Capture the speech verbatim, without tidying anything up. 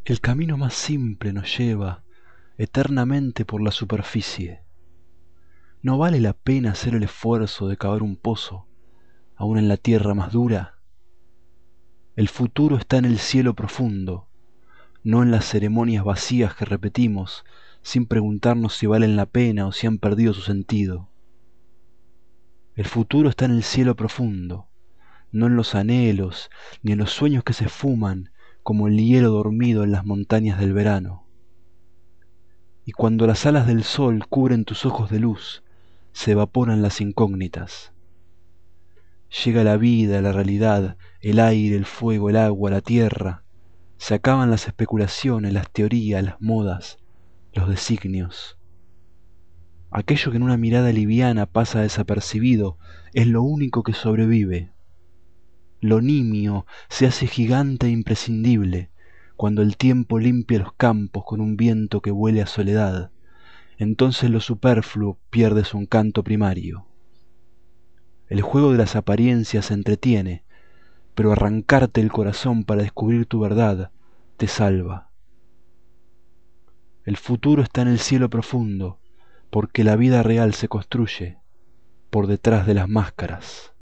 El camino más simple nos lleva eternamente por la superficie. ¿No vale la pena hacer el esfuerzo de cavar un pozo, aun en la tierra más dura? El futuro está en el cielo profundo, no en las ceremonias vacías que repetimos sin preguntarnos si valen la pena o si han perdido su sentido. El futuro está en el cielo profundo, no en los anhelos ni en los sueños que se esfuman como el hielo dormido en las montañas del verano. Y cuando las alas del sol cubren tus ojos de luz, se evaporan las incógnitas. Llega la vida, la realidad, el aire, el fuego, el agua, la tierra. Se acaban las especulaciones, las teorías, las modas, los designios. Aquello que en una mirada liviana pasa desapercibido es lo único que sobrevive. Lo nimio se hace gigante e imprescindible cuando el tiempo limpia los campos con un viento que huele a soledad. Entonces lo superfluo pierde su encanto primario. El juego de las apariencias entretiene, pero arrancarte el corazón para descubrir tu verdad te salva. El futuro está en el cielo profundo, porque la vida real se construye por detrás de las máscaras.